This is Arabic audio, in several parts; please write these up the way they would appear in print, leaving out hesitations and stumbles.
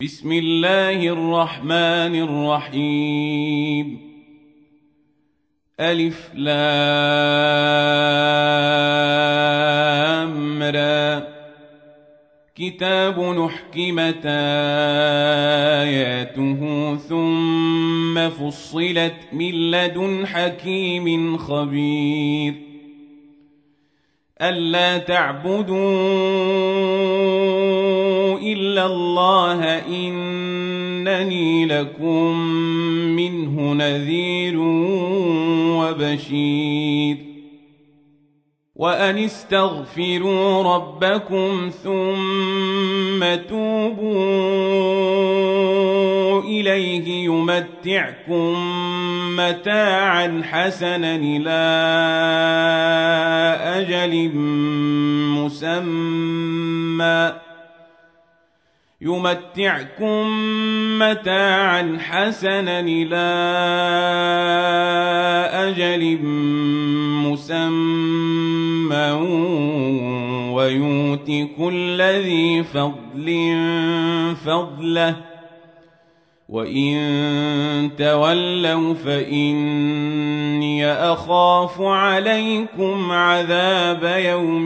بسم الله الرحمن الرحيم ألف لام را كتاب نحكمت آياته ثم فصلت من لدن حكيم خبير ألا تعبدوا إلا الله إنني لكم منه نذير وبشير وأن استغفروا ربكم ثم توبوا إليه يمتعكم متاعا حسنا إلى أجل مسمى ويؤت كل ذي فضل فضله وإن تولوا فإني أخاف عليكم عذاب يوم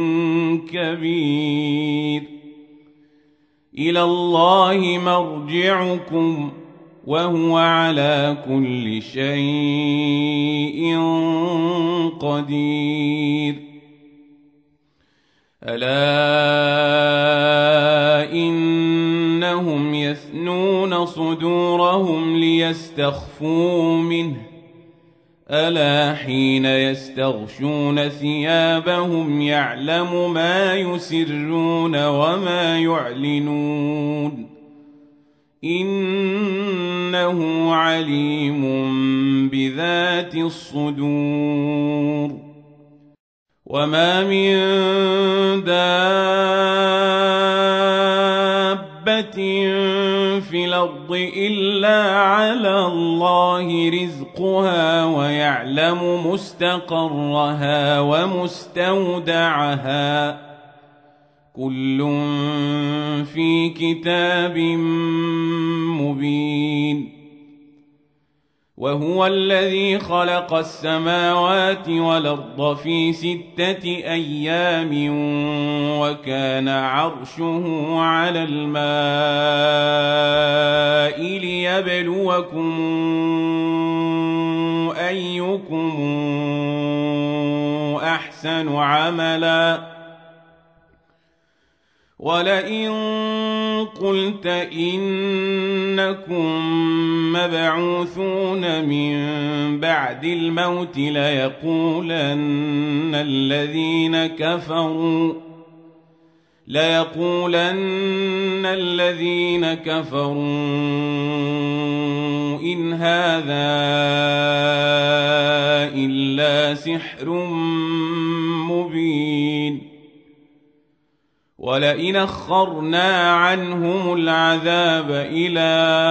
كبير إلى الله مرجعكم وهو على كل شيء قدير ألا إنهم يثنون صدورهم ليستخفوا منه ألا حين يستغشون ثيابهم يعلم ما يسرون وما يعلنون إنه عليم بذات الصدور وما من دابة في الأرض إلا على الله رزقها ويعلم مستقرها ومستودعها كل في كتاب مبين وهو الذي خلق السماوات والأرض في 6 أيام وكان عرشه على الماء ليبلوكم أيكم أحسن عملا ولئن قلت إنكم مبعوثون من بعد الموت ليقولن الذين كفروا إن هذا إلا سحر مبين ولئن أخرنا عنهم العذاب إلى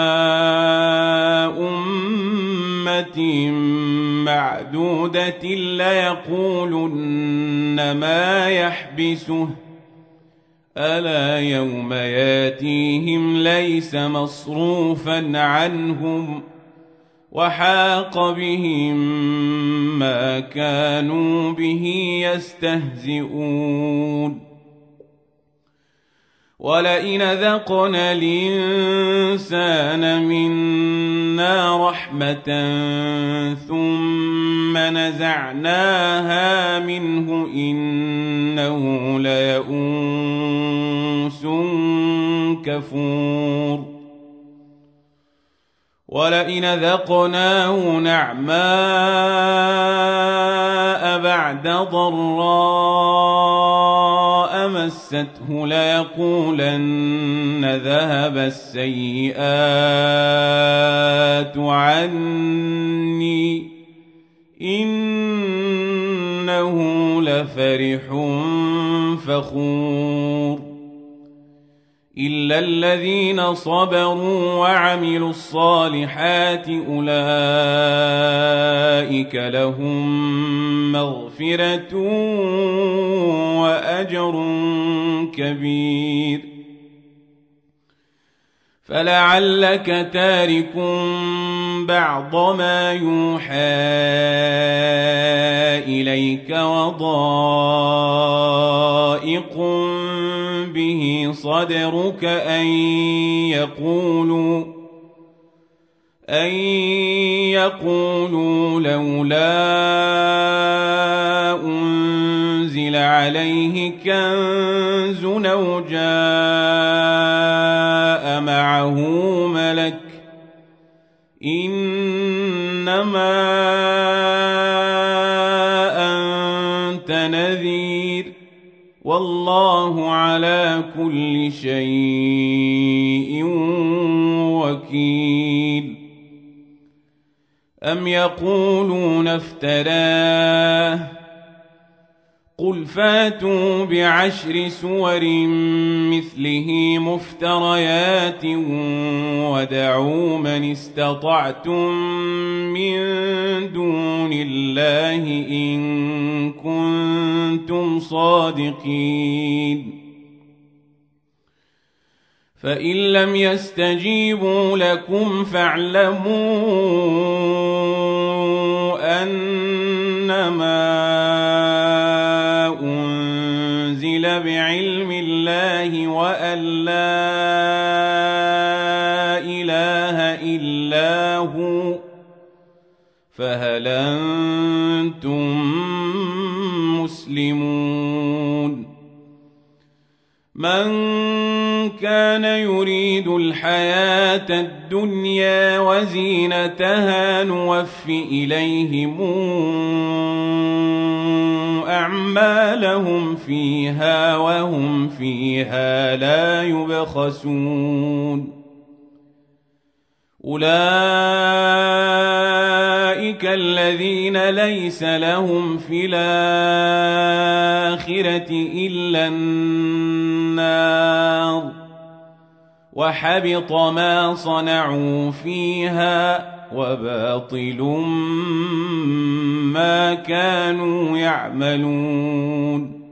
أمة معدودة ليقولن ما يحبسه ألا يوم ياتيهم ليس مصروفا عنهم وحاق بهم ما كانوا به يستهزئون ولئن ذقنا الإنسان منا رحمة ثم نزعناها منه إنه ليئوس كفور ولئن ذقناه نعماء بعد ضراء مسته ليقولن ذهب السيئات عني إنه لفرح فخور إلا الذين صبروا وعملوا الصالحات أولئك لهم مغفرة وأجر كبير فلعلك تارك بعض ما يوحى إليك وضائق به صدرك أن يقولوا لولا أنزل عليه كنز أو جاء معه ملك إنما أنت نذير والله على كل شيء وكيل. أم يقولون افتراه قل فاتوا بعشر سور مثله مفتريات ودعوا من استطعتم من دون الله إن كنتم صادقين. فإن لم يستجيبوا لكم فاعلموا أنما أنزل بعلم الله وأن لا إله إلا هو فهل أنتم مسلمون. من كان يريد الحياة الدنيا وزينتها نوف إليهم أعمالهم فيها وهم فيها لا يبخسون. أولئك الذين ليس لهم في الآخرة إلا النار وحبط ما صنعوا فيها وباطل ما كانوا يعملون.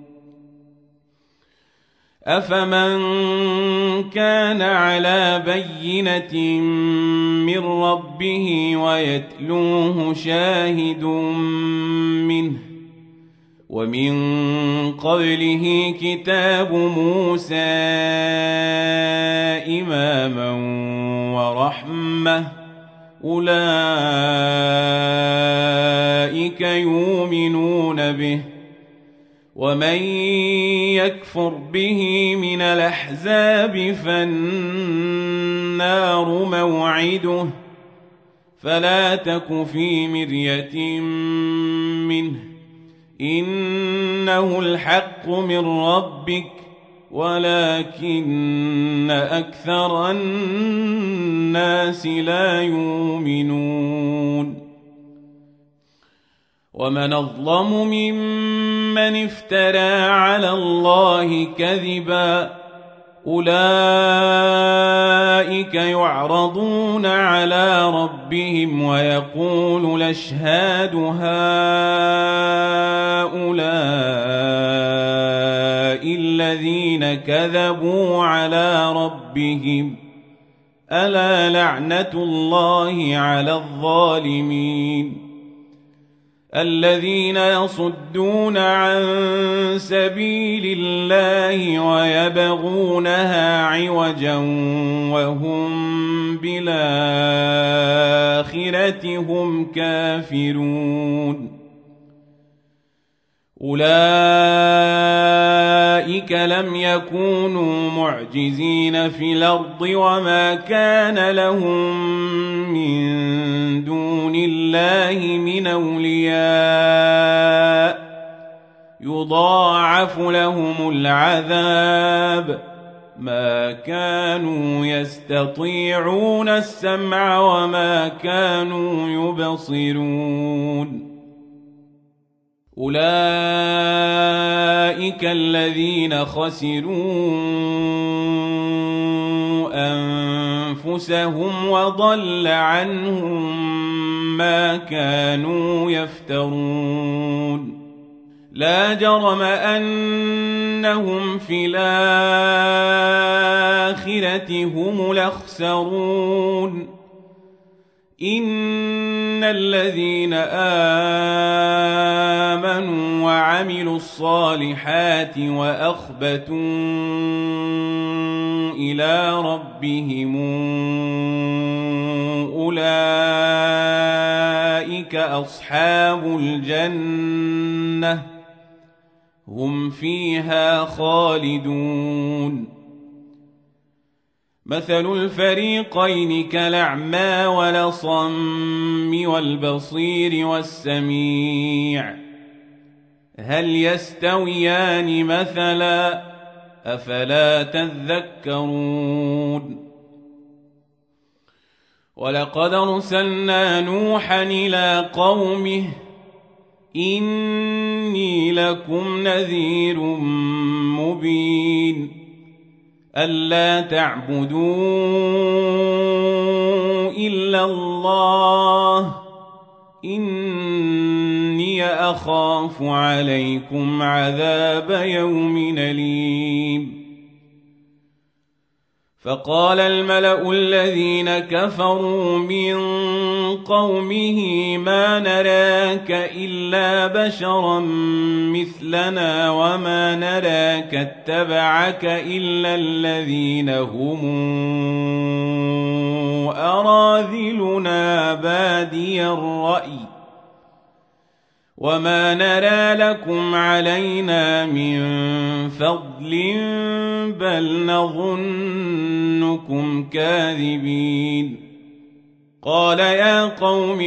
أفمن كان على بينة من ربه ويتلوه شاهد منه ومن قبله كتاب موسى إماما ورحمة أولئك يؤمنون به ومن يكفر به من الأحزاب فالنار موعده فلا تك في مرية منه إنه الحق من ربك ولكن أكثر الناس لا يؤمنون. ومن أظلم ممن افترى على الله كذبا أولئك يعرضون على ربهم ويقول الأشهاد هؤلاء الذين كذبوا على ربهم ألا لعنة الله على الظالمين. الذين يصدون عن سبيل الله ويبغونها عوجا وهم بالآخرة هم كافرون. أولئك لم يكونوا معجزين في الأرض وما كان لهم من دون الله من أولياء يضاعف لهم العذاب ما كانوا يستطيعون السمع وما كانوا يبصرون. أولئك الذين خسروا أنفسهم وضل عنهم ما كانوا يفترون. لا جرم أنهم في الآخرة هم الأخسرون إن الذين آمنوا وعملوا الصالحات وأخبتوا إلى ربهم أولئك أصحاب الجنة هم فيها خالدون مثل الفريقين كالأعمى والأصم والبصير والسميع هل يستويان مثلا أفلا تذكرون ولقد أرسلنا نوحا إلى قومه إني لكم نذير مبين ألا تعبدوا إلا الله إني أخاف عليكم عذاب يوم أليم فقال الملأ الذين كفروا من قومه ما نراك إلا بشرا مثلنا وما نراك اتبعك إلا الذين هم أراذلنا بادي الرأي وما نرى لكم علينا من فضل بل نظنكم كاذبين قال يا قوم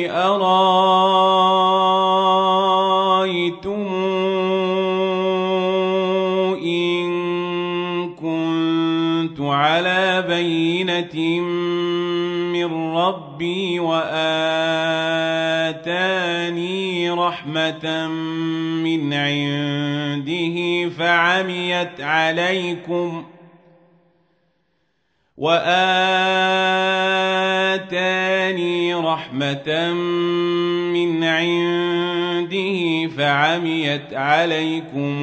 أرأيتم إن كنت على بينة من ربي وآتاني رحمة من عنده فعميت عليكم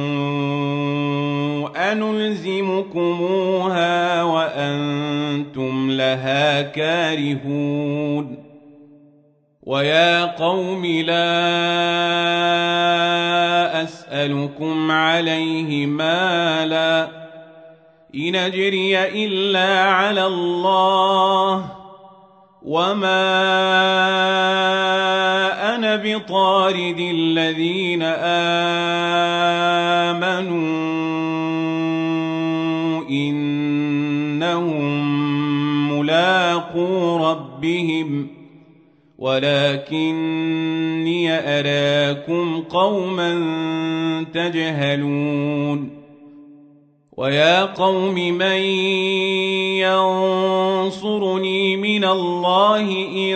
أنلزمكموها وأنتم لها كارهون ويا قوم لا أسألكم عليه مالا إن أجري إلا على الله وما أنا بطارد الذين آمنوا إنهم ملاقو ربهم ولكني أراكم قوما تجهلون ويا قوم من ينصرني من الله إن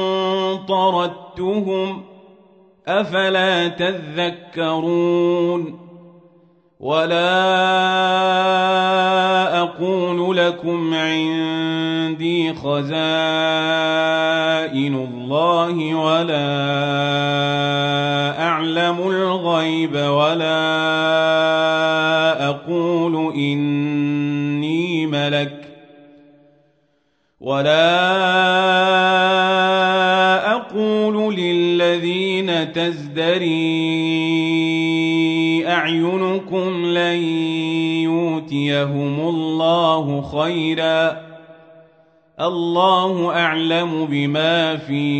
طردتهم أفلا تذكرون ولا أقول لكم عندي خزائن الله ولا أعلم الغيب ولا أقول إني ملك ولا أقول للذين تزدري أعينكم لن يؤتيهم الله خيرا الله أعلم بما في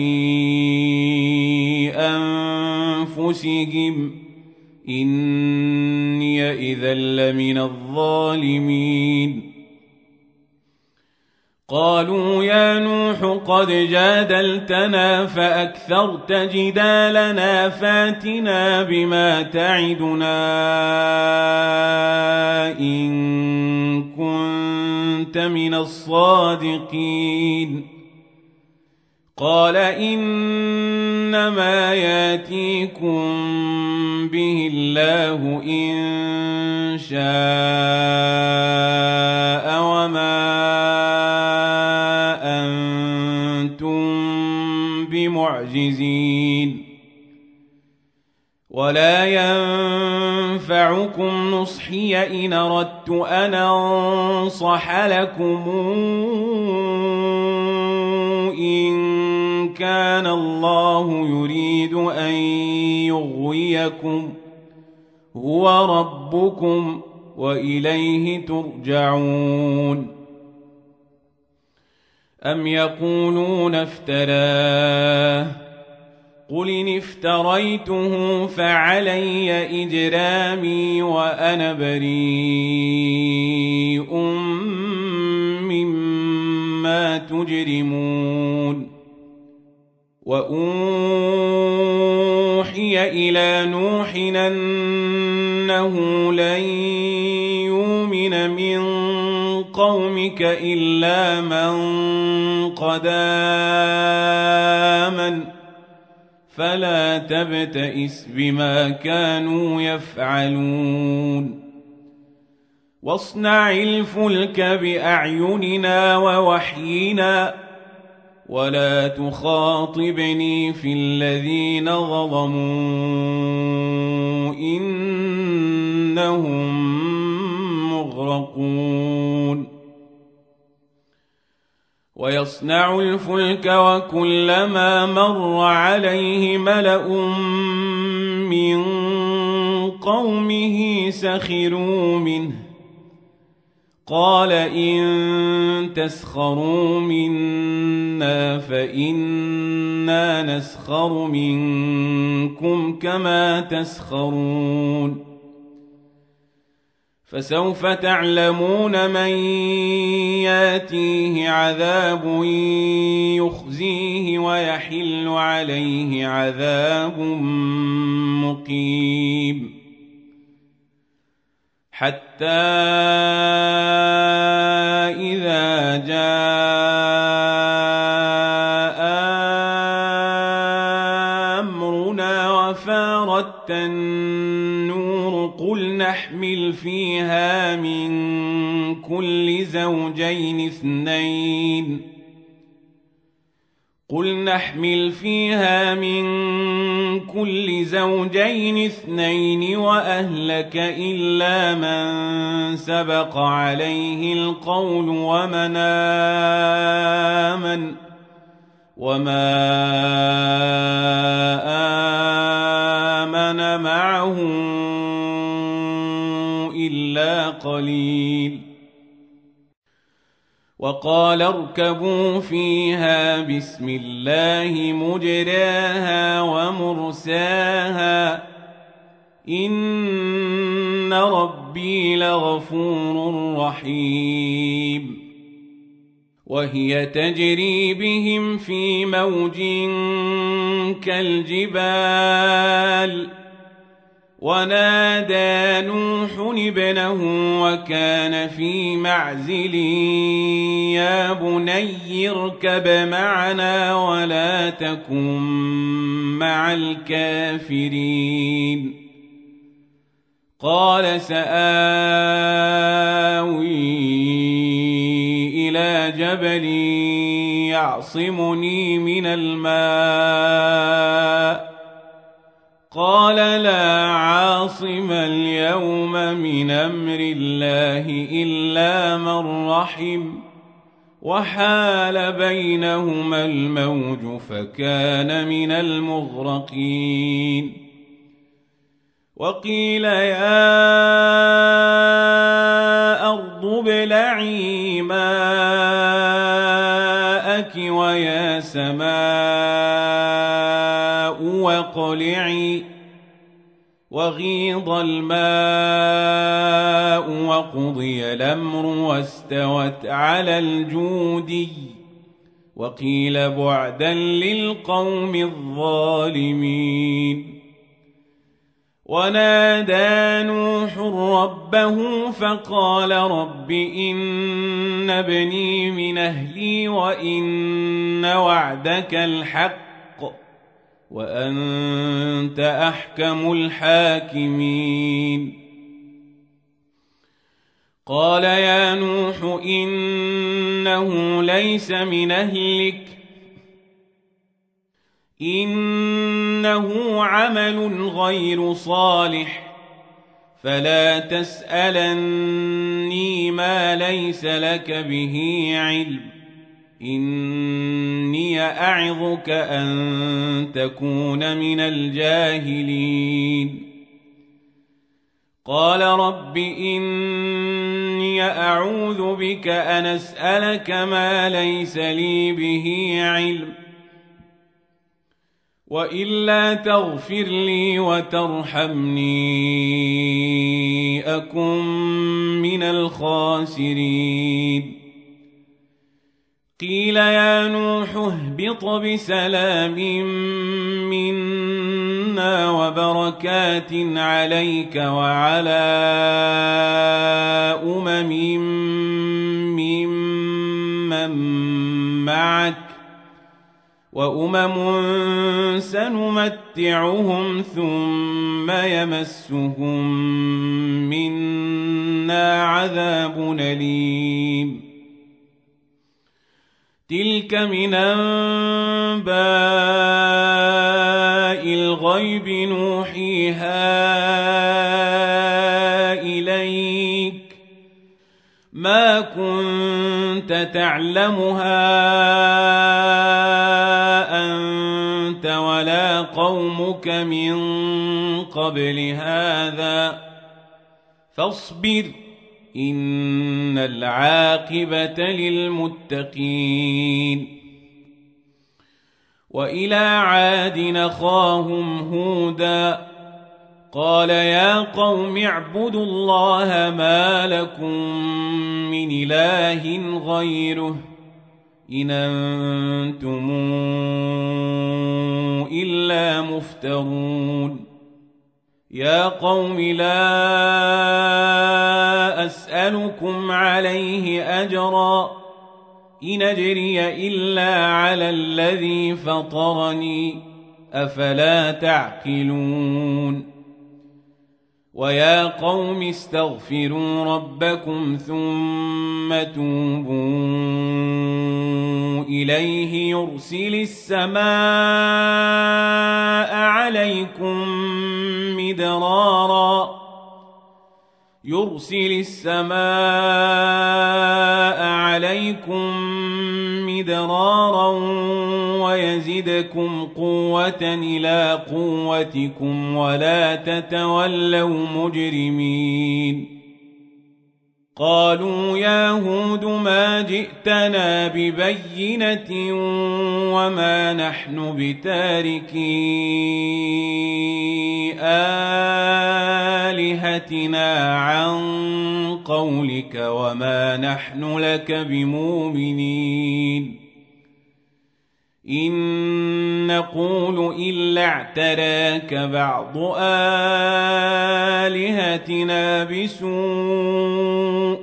أنفسهم إني إذا لمن الظالمين قالوا يا نوح قد جادلتنا فأكثرت جدالنا فاتنا بما تعدنا إن كنت من الصادقين قال إنما ياتيكم به الله إن شاء وما أنتم بمعجزين ولا ينفعكم نصحي إن أردت أن أنصح لكم إن كان الله يريد أن يغويكم هو ربكم وإليه ترجعون. أم يقولون افتراه قل إن افتريته فعلي إجرامي وأنا بريء مما تجرمون. وأوحي إلى نوح أنه لن يؤمن من قومك إلا من قد آمن فلا تبتئس بما كانوا يفعلون. واصنع الفلك بأعيننا ووحينا ولا تخاطبني في الذين ظلموا إنهم مغرقون. ويصنع الفلك وكلما مر عليه ملأ من قومه سخروا منه قال إن تسخروا منا فإنا نسخر منكم كما تسخرون. فسوف تعلمون من ياتيه عذاب يخزيه ويحل عليه عذاب مقيم. حتى إذا جاء أمرنا وفارت النور قل نحمل فيها من كل زوجين اثنين وأهلك إلا من سبق عليه القول ومن آمن وما آمن معه إلا قليل. وقال اركبوا فيها بسم الله مجراها ومرساها إن ربي لغفور رحيم. وهي تجري بهم في موج كالجبال ونادى نوح ابنه وكان في معزل يا بني اركب معنا ولا تكن مع الكافرين. قال سآوي إلى جبل يعصمني من الماء قال لا عاصم اليوم من أمر الله إلا من رحم وحال بينهما الموج فكان من المغرقين. وقيل يا أرض ابلعي ماءك ويا سماء واقلعي وغيض الماء وقضي الأمر واستوت على الجودي وقيل بعدا للقوم الظالمين. ونادى نوح ربه فقال رب إن ابني من أهلي وإن وعدك الحق وأنت أحكم الحاكمين. قال يا نوح إنه ليس من أهلك إنه عمل غير صالح فلا تسألني ما ليس لك به علم إني أعظك أن تكون من الجاهلين قال رب إني أعوذ بك أن أسألك ما ليس لي به علم وإلا تغفر لي وترحمني أكن من الخاسرين قيل يا نوح اهبط بسلام منا وبركات عليك وعلى ممن معك وأمم سنمتعهم ثم يمسهم منا عذاب أليم تلك من أنباء الغيب نوحيها إليك ما كنت تعلمها أنت ولا قومك من قبل هذا فاصبر إن العاقبة للمتقين وإلى عاد أخاهم هودا قال يا قوم اعبدوا الله ما لكم من إله غيره إن أنتم إلا مفترون يا قوم لا أسألكم عليه أجرا إن أجري إلا على الذي فطرني أفلا تعقلون ويا قوم استغفروا ربكم ثم توبوا إليه يرسل السماء عليكم مدرارا ويزدكم قوة إلى قوتكم ولا تتولوا مجرمين قالوا يا هود ما جئتنا ببينة وما نحن بتاركي آلهتنا عن قولك وما نحن لك بمؤمنين إن نقول إلا اعتراك بعض آلهتنا بسوء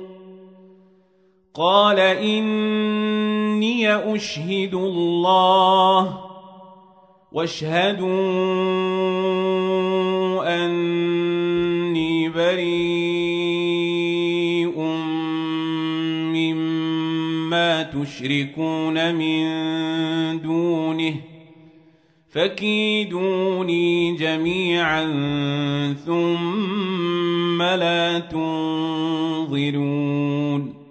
قال إني أشهد الله واشهدوا أني بريء مما تشركون من دونه فكيدوني جميعا ثم لا تنظرون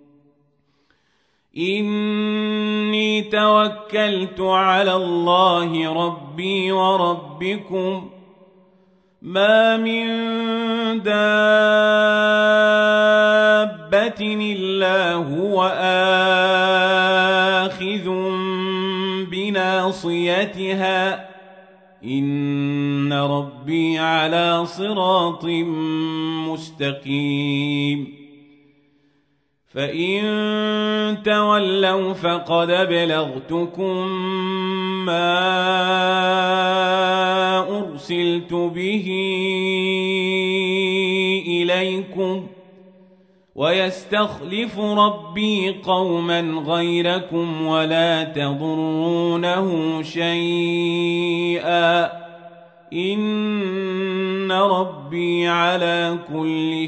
إني توكلت على الله ربي وربكم ما من دابة إلا هو آخذ بناصيتها إن ربي على صراط مستقيم فإن تولوا فقد أبلغتكم ما أرسلت به إليكم ويستخلف ربي قوما غيركم ولا تضرونه شيئا إن ربي على كل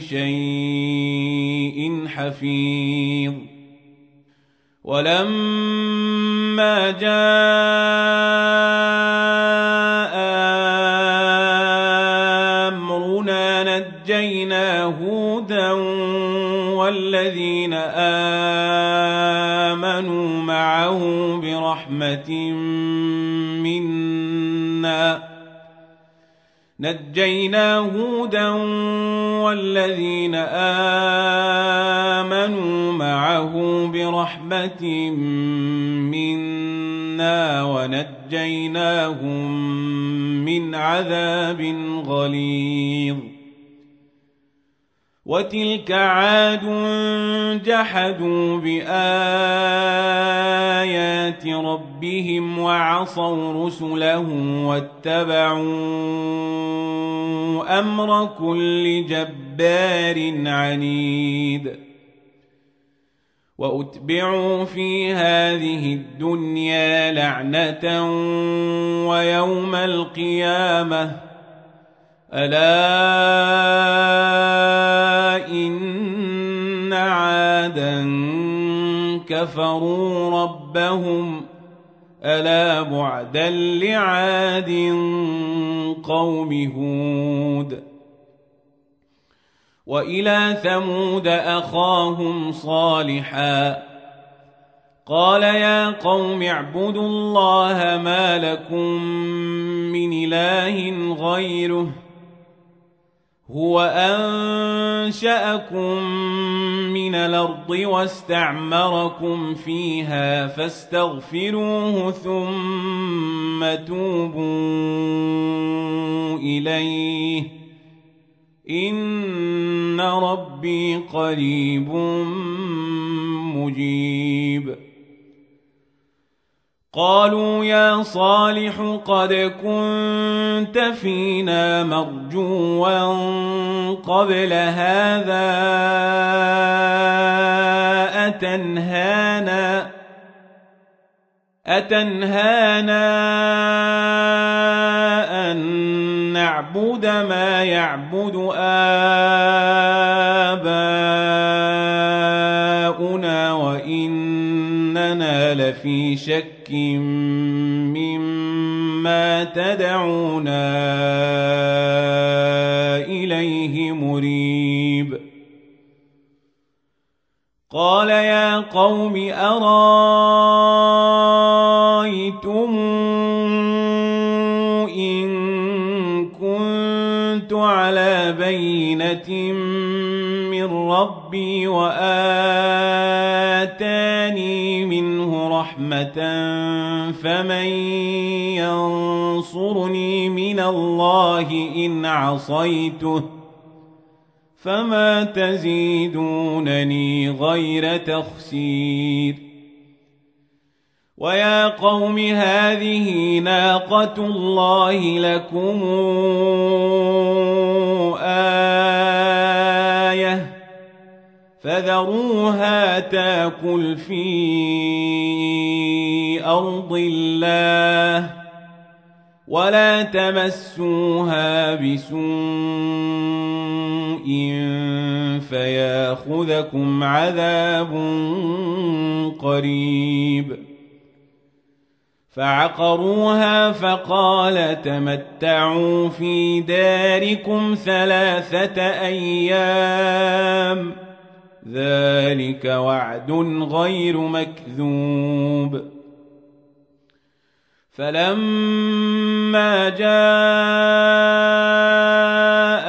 شيء حفيظ ولما جاء والذين آمنوا معه برحمة منا نجينا هودا والذين آمنوا معه برحمة منا ونجيناهم من عذاب غليظ وتلك عاد جحدوا بآيات ربهم وعصوا رسله واتبعوا أمر كل جبار عنيد وأتبعوا في هذه الدنيا لعنة ويوم القيامة ألا إن عادا كفروا ربهم ألا بعدا لعاد قوم هود وإلى ثمود أخاهم صالحا قال يا قوم اعبدوا الله ما لكم من إله غيره هو أنشأكم من الأرض واستعمركم فيها فاستغفروه ثم توبوا إليه إن ربي قريب مجيب قالوا يا صالح قد كنت فينا مرجوا قبل هذا أتنهانا أن نعبد ما يعبد آباؤنا وإننا لفي شك مما تدعونا إليه مريب قال يا قوم أرايتم إن كنت على بينة من ربي وآتاني منه رحمة فمن ينصرني من الله إن عصيته فما تزيدونني غير تخسير ويا قوم هذه ناقة الله لكم آية فذروها تاكل في أرض الله ولا تمسوها بسوء فياخذكم عذاب قريب فعقروها فقال تمتعوا في داركم 3 أيام ذلك وعد غير مكذوب فلما جاء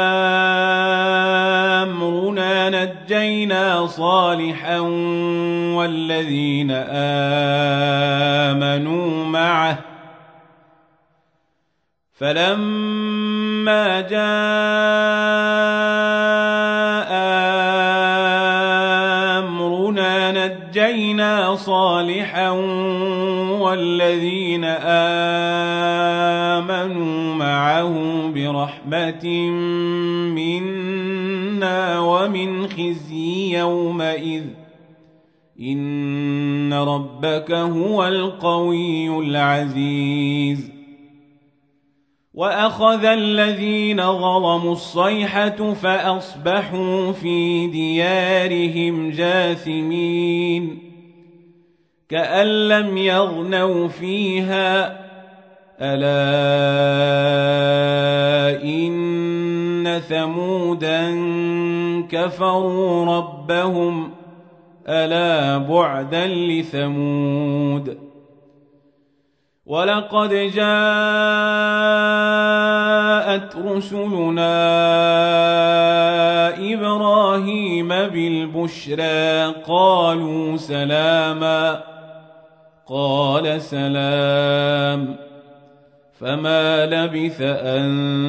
أمرنا نجينا صالحا والذين آمنوا معه فلما جاء أمرنا نجينا صالحا والذين آمنوا معه برحمة منا ومن خزي يومئذ إن ربك هو القوي العزيز وأخذ الذين ظلموا الصيحة فأصبحوا في ديارهم جاثمين كأن لم يغنوا فيها ألا إن ثمودا كفروا ربهم ألا بعدا لثمود ولقد جاءت رسلنا إبراهيم بالبشرى قالوا سلاما قال سلام فما لبث أن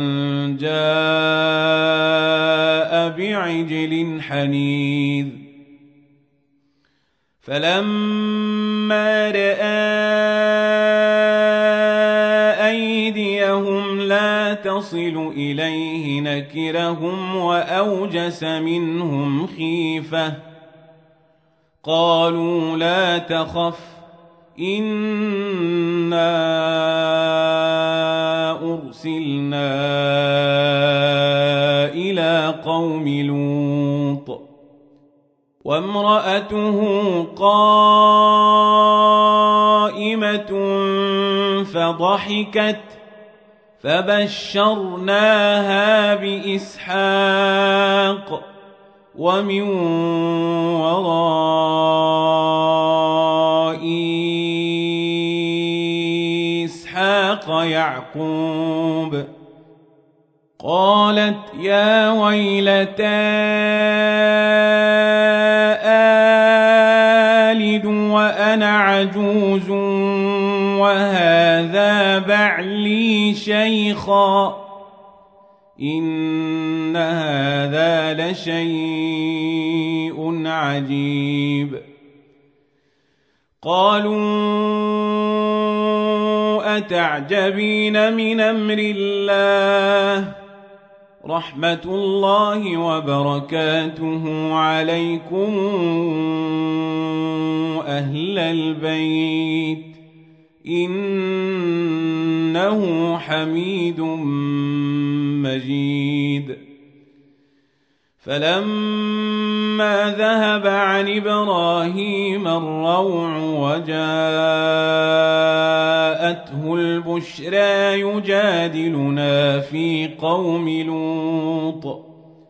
جاء بعجل حنيذ فلما رأى أيديهم لا تصل إليه نكرهم وأوجس منهم خيفة قالوا لا تخف إنا أرسلنا إلى قوم لوط وامرأته قائمة فضحكت فبشرناها بإسحاق ومن وراء إسحاق يعقوب قالت يا ويلتى آلد وأنا عجوز وهذا بعلي شيخا إن هذا لشيء عجيب قالوا أتعجبين من أمر الله رحمة الله وبركاته عليكم أهل البيت إنه حميد مجيد فلما ذهب عن إبراهيم الروع وجاءته البشرى يجادلنا في قوم لوط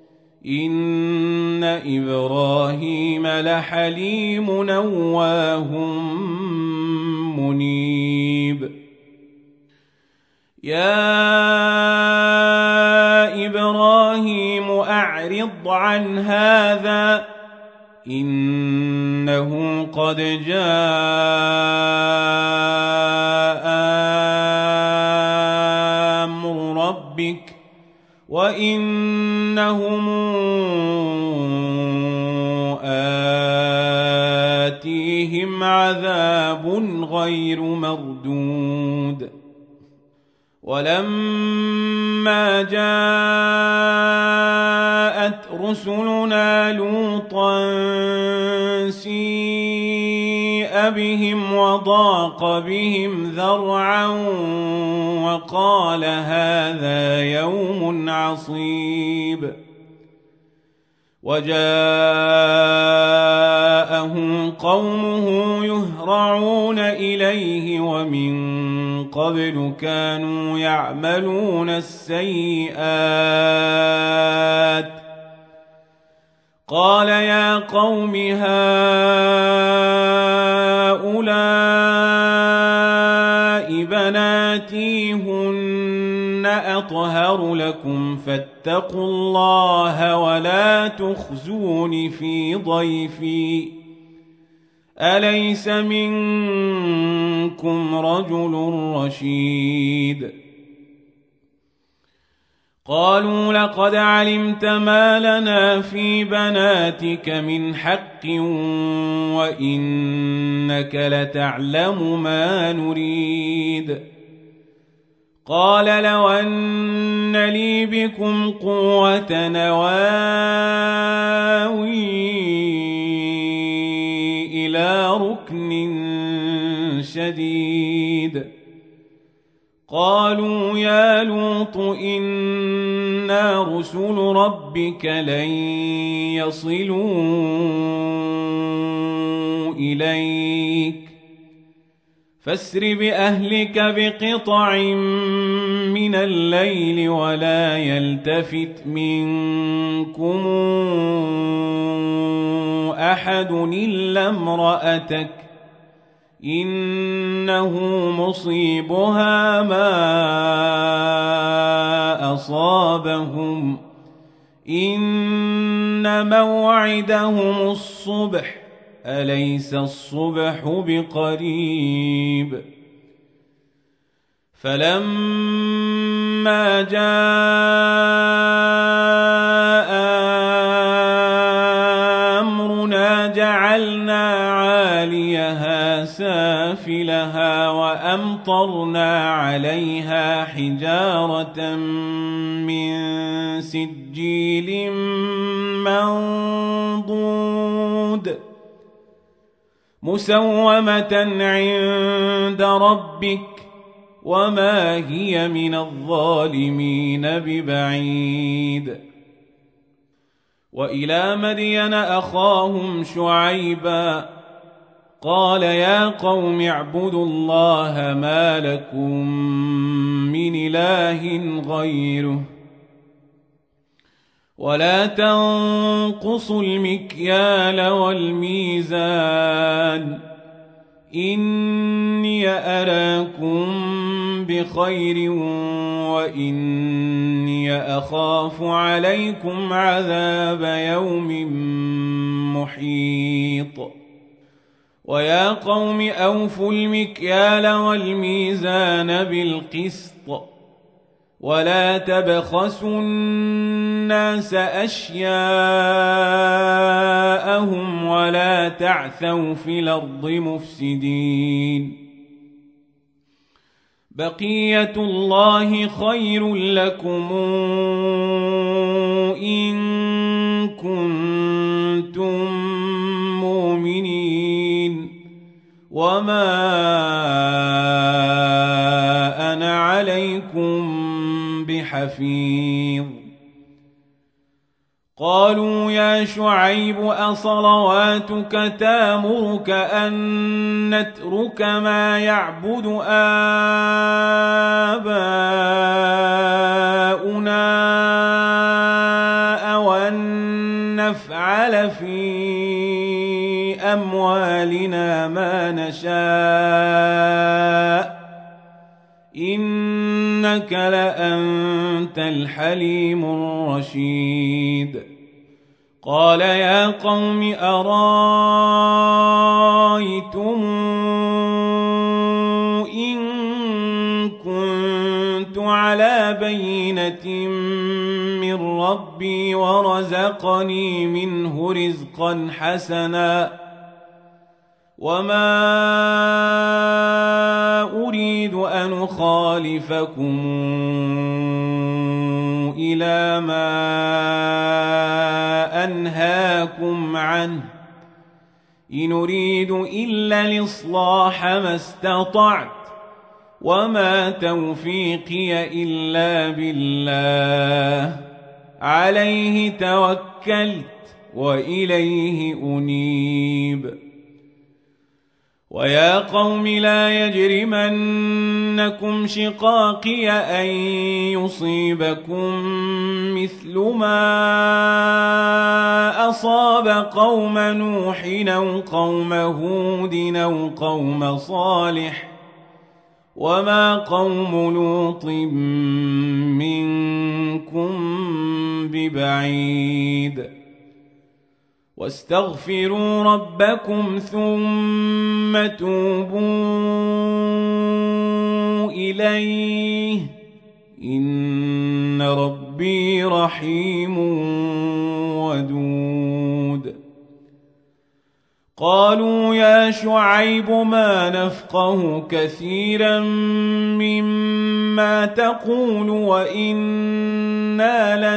إن إبراهيم لحليم أواه منيب يا إبراهيم أعرض عن هذا إنه قد جاء أمر ربك وإنهم آتيهم عذاب غير مردود ولما جاءت رسلنا لوطا سيء بهم وضاق بهم ذرعا وقال هذا يوم عصيب وجاءه قومه يهرعون إليه ومن قبل كانوا يعملون السيئات قال يا قوم هؤلاء بناتي هن أطهر لكم فاتقوا الله ولا تخزون في ضيفي أليس منكم رجل رشيد قالوا لقد علمت ما لنا في بناتك من حق وإنك لتعلم ما نريد قال لو أن لي بكم قوة نواوي إلى ركن شديد قالوا يا لوط إنا رسل ربك لن يصلوا إليك فاسر بأهلك بقطع من الليل ولا يلتفت منكم أحد إلا امرأتك إنه مصيبها ما أصابهم إن موعدهم الصبح أليس الصبح بقريب فلما جاء أمرنا جعلنا عاليها سافلها وأمطرنا عليها حجارة من سجيل منضود مسومة عند ربك وما هي من الظالمين ببعيد وإلى مدين أخاهم شعيبا قال يا قوم اعبدوا الله ما لكم من إله غيره ولا تنقصوا المكيال والميزان إني أراكم بخير وإني أخاف عليكم عذاب يوم محيط ويا قوم أوفوا المكيال والميزان بالقسط ولا تبخسوا الناس أشياءهم ولا تعثوا في الأرض مفسدين بقية الله خير لكم إن كنتم مؤمنين وما أنا عليكم بحفيظ قالوا يا شعيب أصلواتك تامرك أن نترك ما يعبد آباؤنا أو أن نفعل في أموالنا ما نشاء إنك لأنت الحليم الرشيد قال يا قوم أرايتم إن كنت على بينة من ربي ورزقني منه رزقا حسنا وما أريد أن أخالفكم إلى ما أنهاكم عنه إن أريد إلا الإصلاح ما استطعت وما توفيقي إلا بالله عليه توكلت وإليه أنيب ويا قوم لا يجرمنكم شقاقي أن يصيبكم مثل ما أصاب قوم نوح أو قوم هود أو قوم صالح وما قوم لوط منكم ببعيد واستغفروا ربكم ثم توبوا إليه إن ربي رحيم ودود قالوا يا شعيب ما نفقه كثيرا مما تقول وإنا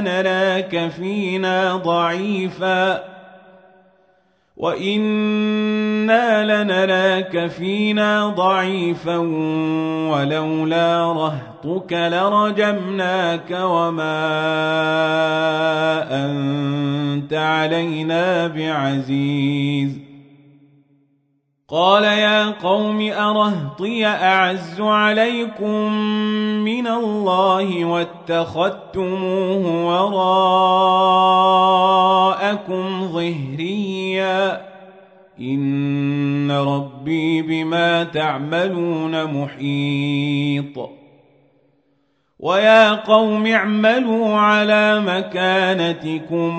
لنراك فينا ضعيفا ولولا رهطك لرجمناك وما أنت علينا بعزيز قال يا قوم أرهطي أعز عليكم من الله واتخذتموه وراءكم ظهريا إن ربي بما تعملون محيط ويا قوم اعملوا على مكانتكم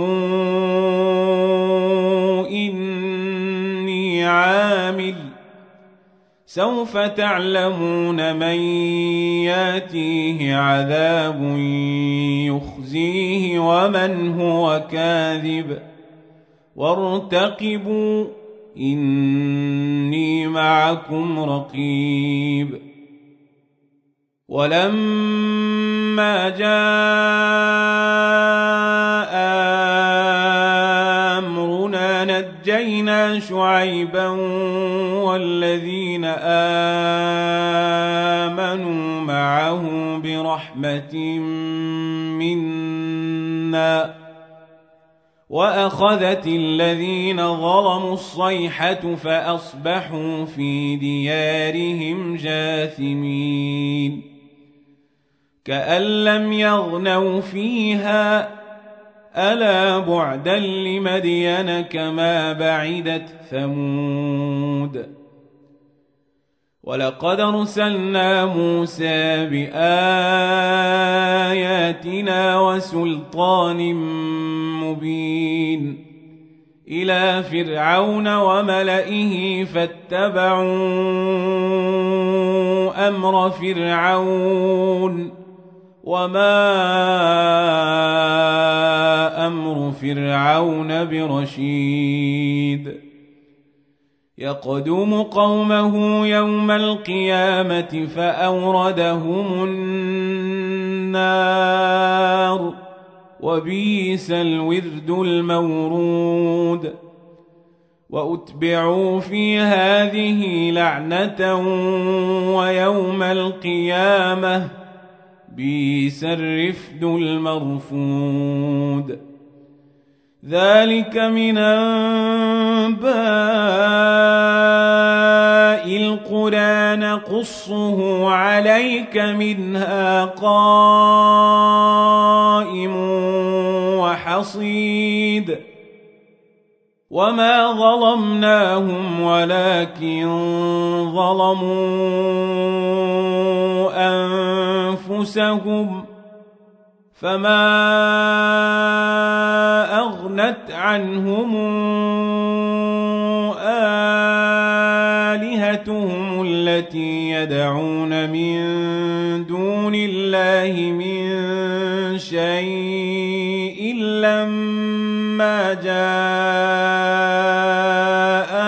إني عامل سوف تعلمون من ياتيه عذاب يخزيه ومن هو كاذب وارتقبوا إني معكم رقيب ولما جاء أمرنا نجينا شعيبا والذين آمنوا معه برحمة منا وأخذت الذين ظلموا الصيحة فأصبحوا في ديارهم جاثمين كأن لم يغنوا فيها ألا بعدا لمدين كما بعدت ثمود ولقد أرسلنا موسى بآياتنا وسلطان مبين إلى فرعون وملئه فاتبعوا أمر فرعون وما أمر فرعون برشيد يقدم قومه يوم القيامة فأوردهم النار وبئس الورد المورود وأتبعوا في هذه لعنة ويوم القيامة بئس الرفد المرفود ذلك من أنباء القرى نقصه عليك منها قائم وحصيد وما ظلمناهم ولكن ظلموا أنفسهم فما أغنت عنهم آلهتهم التي يدعون من دون الله من شيء لما جاء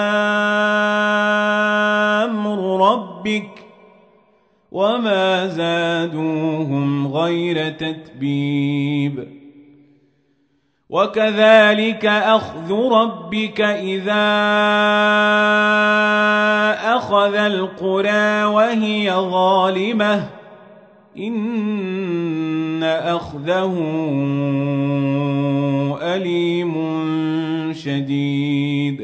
أمر ربك وما زادوهم غير تتبيب وكذلك أخذ ربك إذا أخذ القرى وهي ظالمة إن أخذه أليم شديد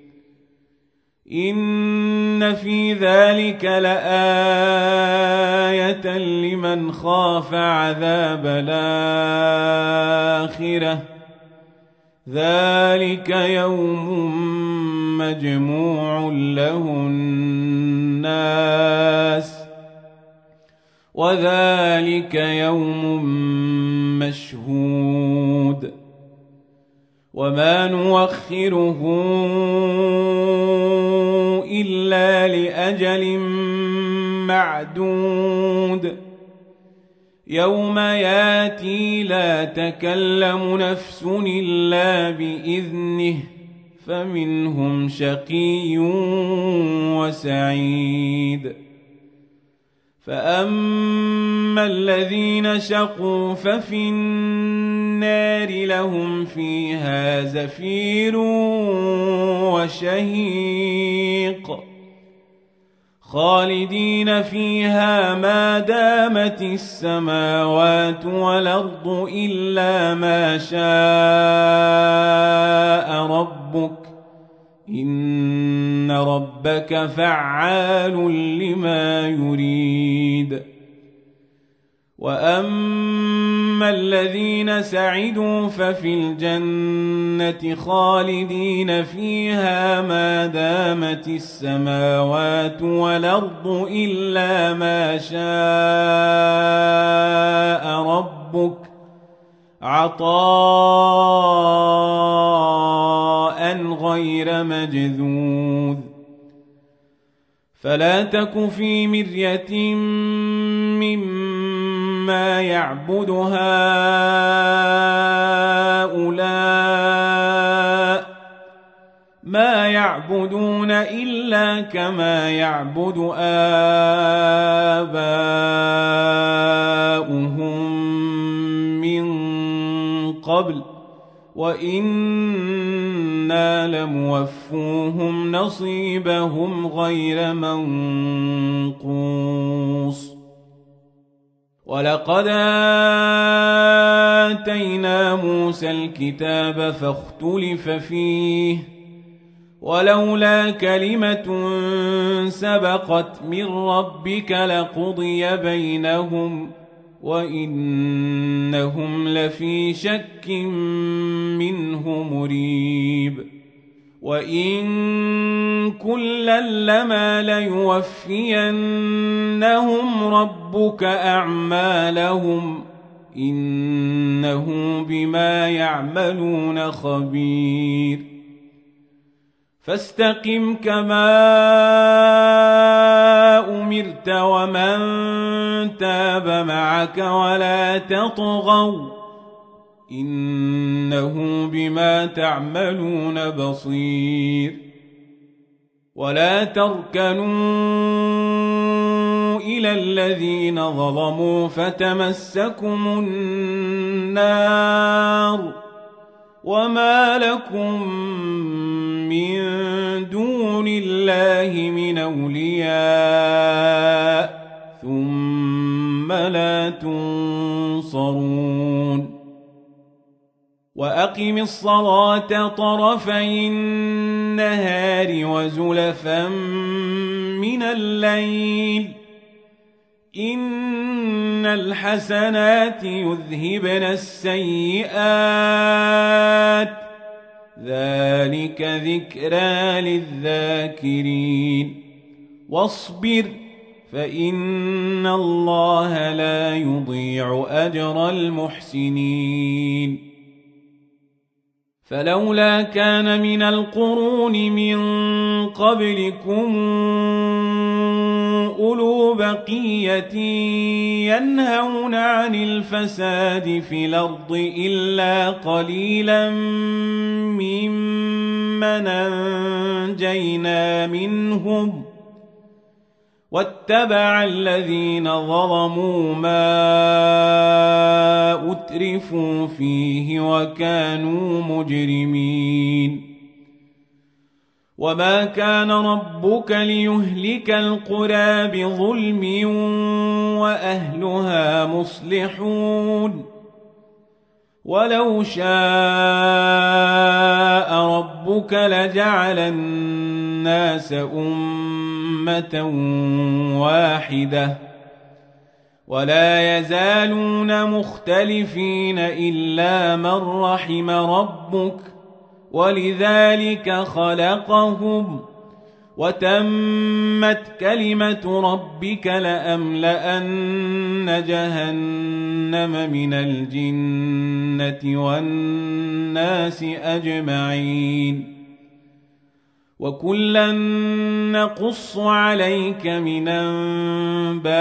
إن في ذلك لآية لمن خاف عذاب الآخرة ذلك يوم مجموع له الناس وذلك يوم مشهود وما نوخره إلا لأجل معدود يوم ياتي لا تكلم نفس إلا بإذنه فمنهم شقي وسعيد فأما الذين شقوا ففي النار لهم فيها زفير وشهيق خالدين فيها ما دامت السماوات والأرض إلا ما شاء ربك إن ربك فعال لما يريد. وأما الذين سعدوا ففي الجنة خالدين فيها ما دامت السماوات والأرض إلا ما شاء ربك عطاء غير مجذوذ. فلا تك في مرية مما يعبد هؤلاء ما يعبدون إلا كما يعبد آباؤهم من قبل وإنا لموفوهم نصيبهم غير منقوص. ولقد آتينا موسى الكتاب فاختلف فيه ولولا كلمة سبقت من ربك لقضي بينهم وإنهم لفي شك منه مريب. وإن كلا لما ليوفينهم ربك أعمالهم إنه بما يعملون خبير. فاستقم كما أمرت ومن تاب معك ولا تطغوا إنه بما تعملون بصير. ولا تركنوا إلى الذين ظلموا فتمسكم النار وما لكم من دون الله من أولياء ثم لا تنصرون. وأقم الصلاة طرفي النهار وزلفا من الليل إن الحسنات يذهبن السيئات ذلك ذكرى للذاكرين. واصبر فإن الله لا يضيع أجر المحسنين. فلولا كان من القرون من قبلكم أولو بقية ينهون عن الفساد في الأرض إلا قليلا ممن أنجينا منهم واتبع الذين ظلموا ما أترفوا فيه وكانوا مجرمين. وما كان ربك ليهلك القرى بظلم وأهلها مصلحون. ولو شاء ربك لجعل الناس أمة واحدة ولا يزالون مختلفين إلا من رحم ربك ولذلك خلقهم وتمت كلمة ربك لأملأن جهنم من الجنة والناس أجمعين. وكلا نقص عليك من أنباء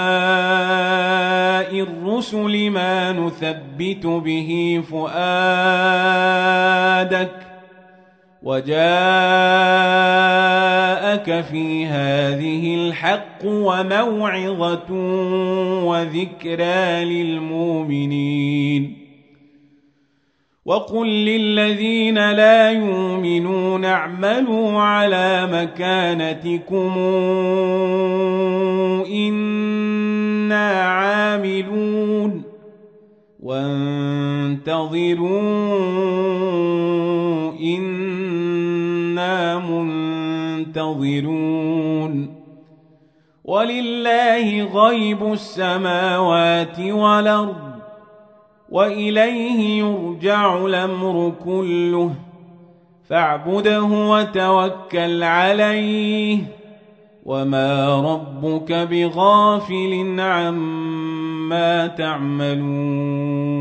الرسل ما نثبت به فؤادك وجاءك في هذه الحق وموعظة وذكرى للمؤمنين. وقل للذين لا يؤمنون اعملوا على مكانتكم إنا عاملون وانتظروا إنا منتظرون ولله غيب السماوات والأرض وإليه يرجع الأمر كله فاعبده وتوكل عليه وما ربك بغافل عما تعملون